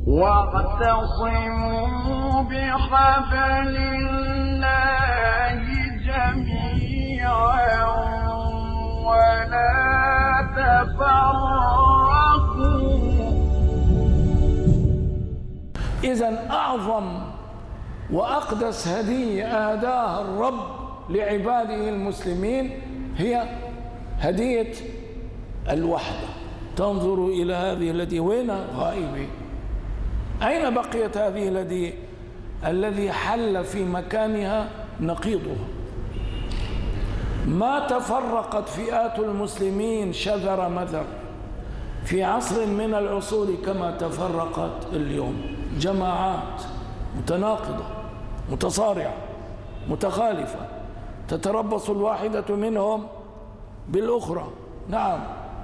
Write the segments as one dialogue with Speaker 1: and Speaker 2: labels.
Speaker 1: واعتصموا بحبل الله جميعا ولا تفرقوا.
Speaker 2: إذن أعظم وأقدس هدية أهداها الرب لعباده المسلمين هي هدية الوحدة. تنظروا إلى هذه التي وين غائبة؟ أين بقيت هذه التي الذي حل في مكانها نقيضها؟ ما تفرقت فئات المسلمين شذر مذر في عصر من العصور كما تفرقت اليوم. جماعات متناقضة متصارعة متخالفة تتربص الواحدة منهم بالأخرى. نعم،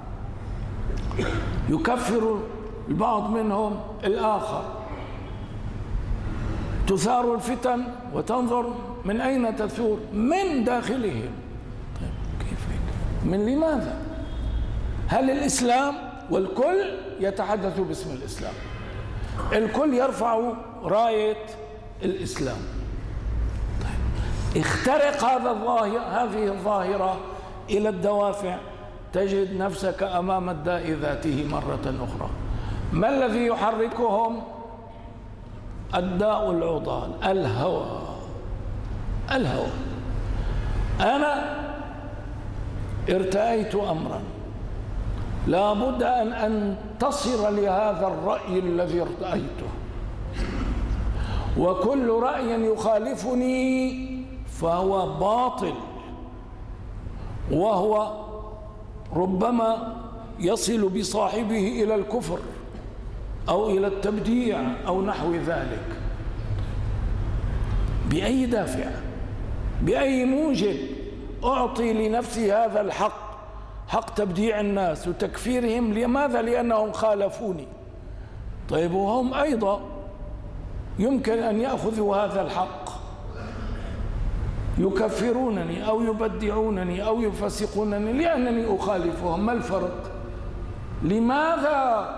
Speaker 2: يكفر البعض منهم الآخر، تثار الفتن وتنظر من أين تثور؟ من داخلهم. طيب كيف؟ من لماذا؟ هل الإسلام والكل يتحدث باسم الإسلام، الكل يرفع راية الإسلام. طيب اخترق هذه الظاهرة إلى الدوافع، تجد نفسك أمام الداء ذاته مرة أخرى. ما الذي يحركهم؟ الداء العضال، الهوى. أنا ارتأيت أمرا لا بد أن أنتصر لهذا الرأي الذي ارتأيته، وكل رأي يخالفني فهو باطل، وهو ربما يصل بصاحبه إلى الكفر أو إلى التبديع أو نحو ذلك. بأي دافع، بأي موجب أعطي لنفسي هذا الحق، حق تبديع الناس وتكفيرهم؟ لماذا؟ لأنهم خالفوني. طيب وهم أيضا يمكن أن يأخذوا هذا الحق، يكفرونني أو يبدعونني أو يفسقونني لأنني أخالفهم. ما الفرق؟ لماذا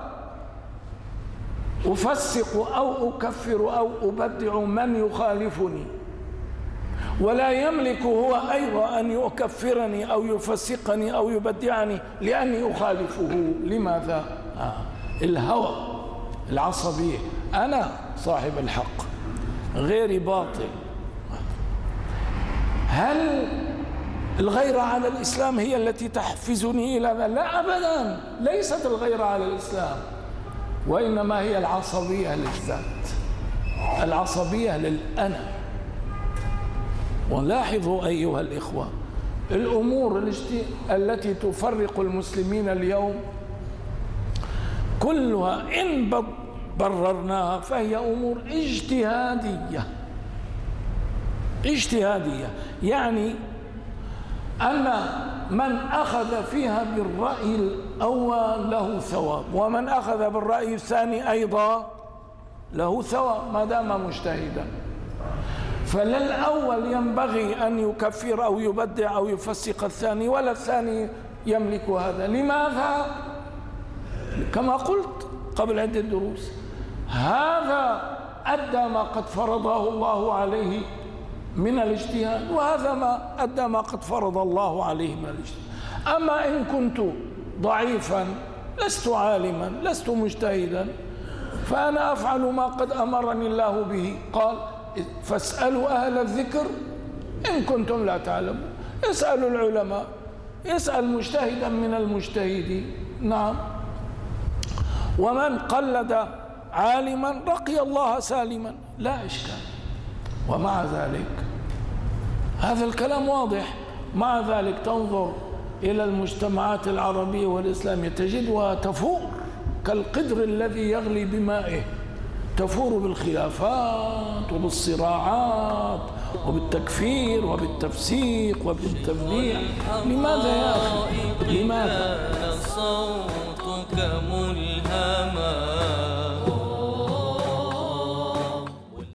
Speaker 2: أفسق أو أكفر أو أبدع من يخالفني ولا يملك هو أيضا أن يكفرني أو يفسقني أو يبدعني لأني أخالفه؟ لماذا؟ الهوى، العصبية. أنا صاحب الحق، غيري باطل. هل الغيرة على الإسلام هي التي تحفزني إلى ذلك؟ لا أبدا، ليست الغيرة على الإسلام، وإنما هي العصبية للذات، العصبية للأنا. ولاحظوا أيها الإخوة، الأمور التي تفرق المسلمين اليوم كلها إن بررناها فهي أمور اجتهادية. يعني أن من أخذ فيها بالرأي الأول له ثواب، ومن أخذ بالرأي الثاني أيضا له ثواب ما دام مجتهدا. فلا الأول ينبغي أن يكفر أو يبدع أو يفسق الثاني، ولا الثاني يملك هذا. لماذا؟ كما قلت قبل عدة دروس، هذا أدى ما قد فرضه الله عليه من الاجتهاد، وهذا ما أدى ما قد فرض الله عليه من الاجتهاد. أما إن كنت ضعيفا، لست عالما، لست مجتهدا، فأنا أفعل ما قد أمرني الله به. قال فاسألوا أهل الذكر إن كنتم لا تعلمون. اسألوا العلماء، اسأل مجتهدا من المجتهدين. نعم، ومن قلد عالما لقي الله سالما، لا إشكال. ومع ذلك هذا الكلام واضح، مع ذلك تنظر إلى المجتمعات العربية والإسلامية تجدها تفور كالقدر الذي يغلي بمائه، تفور بالخلافات وبالصراعات وبالتكفير وبالتفسيق وبالتبديع. لماذا يا أخي؟ لماذا؟ صوتك ملهما